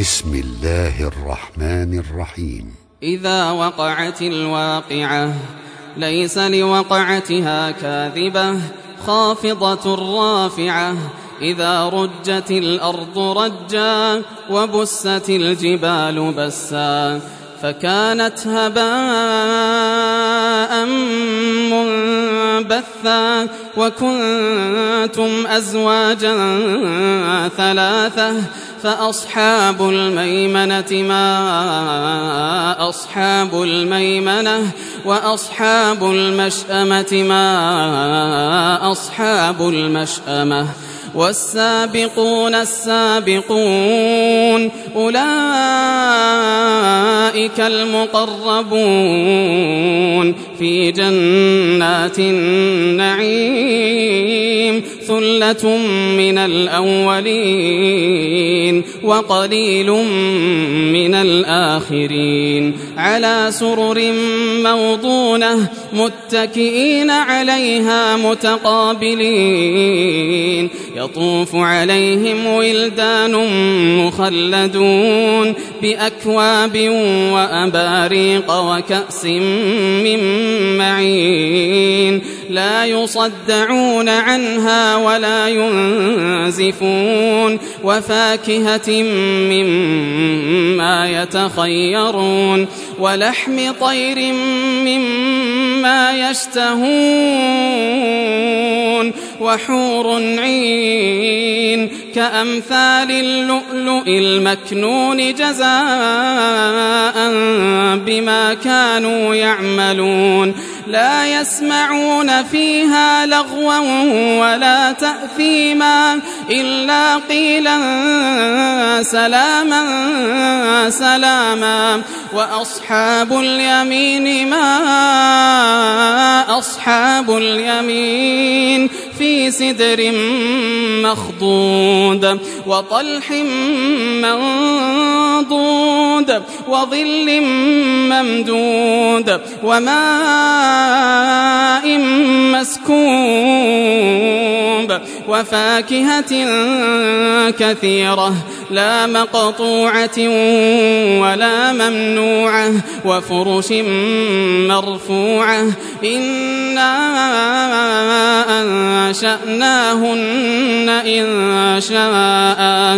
بسم الله الرحمن الرحيم. إذا وقعت الواقعة ليس لوقعتها كاذبة خافضة رافعة إذا رجت الأرض رجا وبست الجبال بسا فكانت هباء منبثا وكنتم أزواجا ثلاثة فأصحاب الميمنة ما أصحاب الميمنة وأصحاب المشأمة ما أصحاب المشأمة والسابقون السابقون أولئك المقربون في جنات النعيم ثلة من الأولين وقليل من الآخرين على سرر موضونة متكئين عليها متقابلين يطوف عليهم ولدان مخلدون بأكواب وأباريق وكأس من معين لا يصدعون عنها ولا ينزفون وفاكهة مما يتخيرون ولحم طير مما يشتهون وحور عين كأمثال اللؤلؤ المكنون جزاء بما كانوا يعملون لا يسمعون فيها لغوا ولا تأثيما إلا قيلا سلاما سلاما وأصحاب اليمين ما أصحاب اليمين في سدر مخضود وطلح منضود وظل ممدود وماء مسكوب وفاكهة كثيرة لا مقطوعة ولا ممنوعة وفرش مرفوعة إنا أنشأناهن إن شاء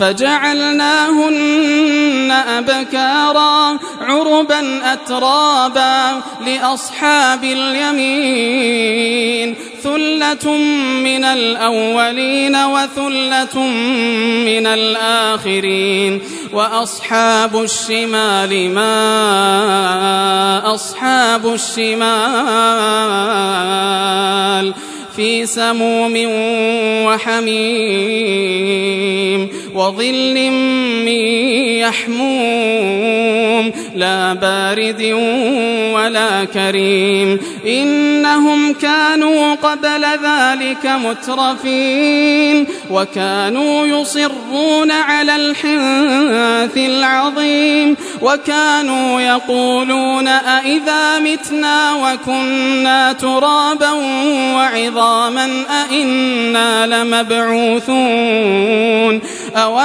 فجعلناهن أبكارا عربا أترابا لأصحاب اليمين ثلة من الأولين وثلة من الآخرين وأصحاب الشمال ما أصحاب الشمال في سموم وحميم وظل من يحموم لا بارد ولا كريم إنهم كانوا قبل ذلك مترفين وكانوا يصرون على الحنث العظيم وكانوا يقولون أئذا متنا وكنا ترابا وعظاما أئنا لمبعوثون أو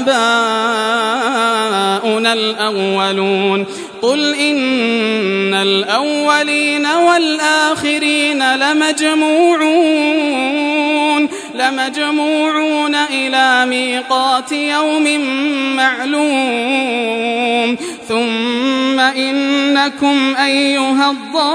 آباؤنا الأولون قل إن الأولين والآخرين لمجموعون إلى ميقات يوم معلوم ثم إنكم أيها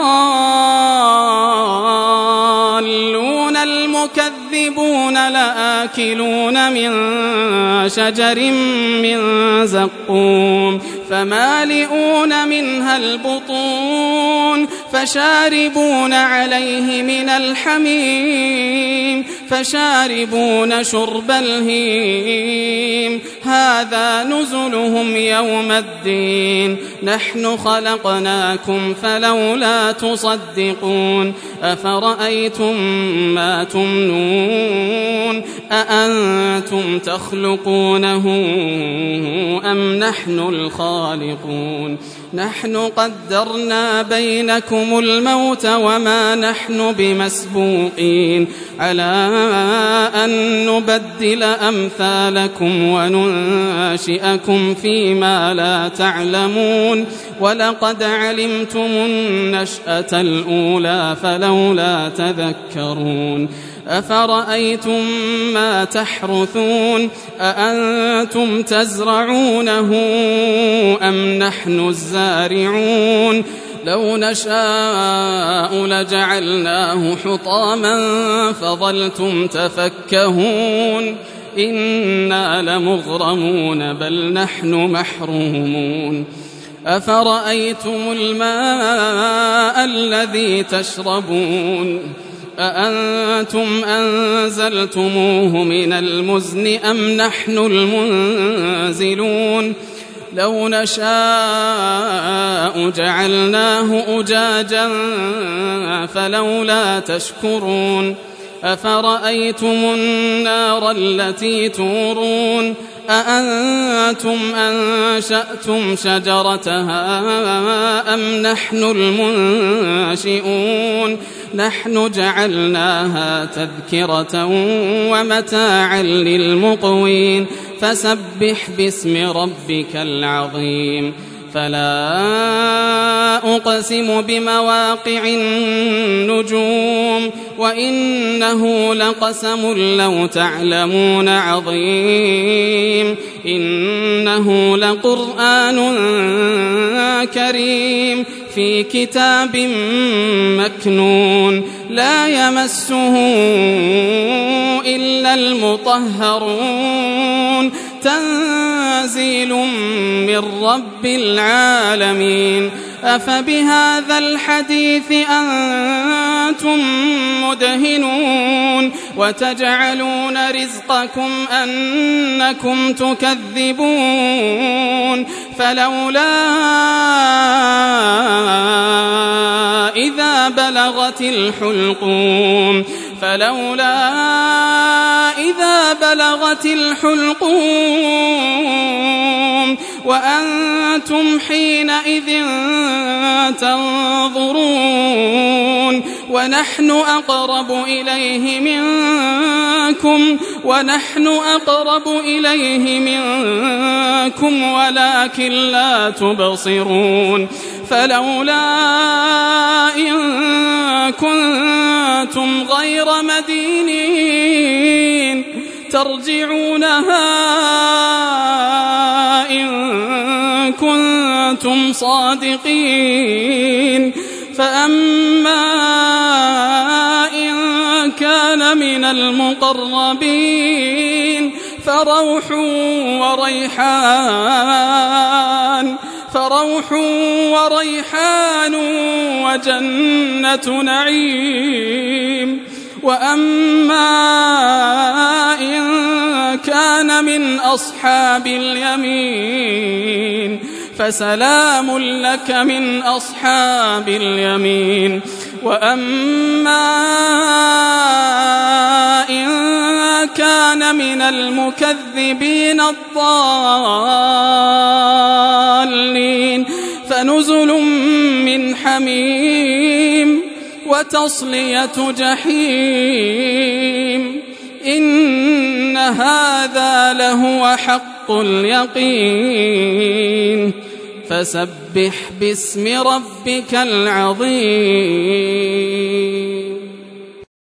الضالون المكذبون لآكلون من شجر من زقوم فمالئون منها البطون فشاربون عليه من الحميم فشاربون شرب الهيم هذا نزلهم يوم الدين نحن خلقناكم فلولا تصدقون أفرأيتم ما تمنون أأنتم تخلقونه أم نحن الخالقون نحن قدرنا بينكم الموت وما نحن بمسبوقين على أن نبدل أمثالكم وننشئكم فيما لا تعلمون ولقد علمتم النشأة الأولى فلولا تذكرون أفرأيتم ما تحرثون أأنتم تزرعونه أم نحن الزارعون لو نشاء لجعلناه حطاما فظلتم تفكهون إنا لمغرمون بل نحن محرومون أفرأيتم الماء الذي تشربون أأنتم أنزلتموه من المزن أم نحن المنزلون لو نشاء جعلناه أجاجا فلولا تشكرون أفرأيتم النار التي تورون أأنتم أنشأتم شجرتها أم نحن المنشئون نحن جعلناها تذكرة ومتاعا للمقوين فسبح باسم ربك العظيم فلا أقسم بمواقع النجوم وإنه لقسم لو تعلمون عظيم إنه لقرآن كريم في كتاب مكنون لا يمسه إلا المطهرون تنزيل من رب العالمين أفبهذا الحديث أنتم مدهنون وتجعلون رزقكم أنكم تكذبون فلولا إذا بلغت الحلقوم وأنتم حينئذ تنظرون ونحن أقرب إليه منكم ولكن لا تبصرون فلولا إن كنتم غير مدينين ترجعونها إن كنتم صادقين فأما إن كان من المقربين فروح وريحان وجنة نعيم وأما إن كان من أصحاب اليمين فسلام لك من أصحاب اليمين وأما إن كان من المكذبين الضالين فنزل من حميم وتصلية جحيم إن هذا لهو حق اليقين فسبح باسم ربك العظيم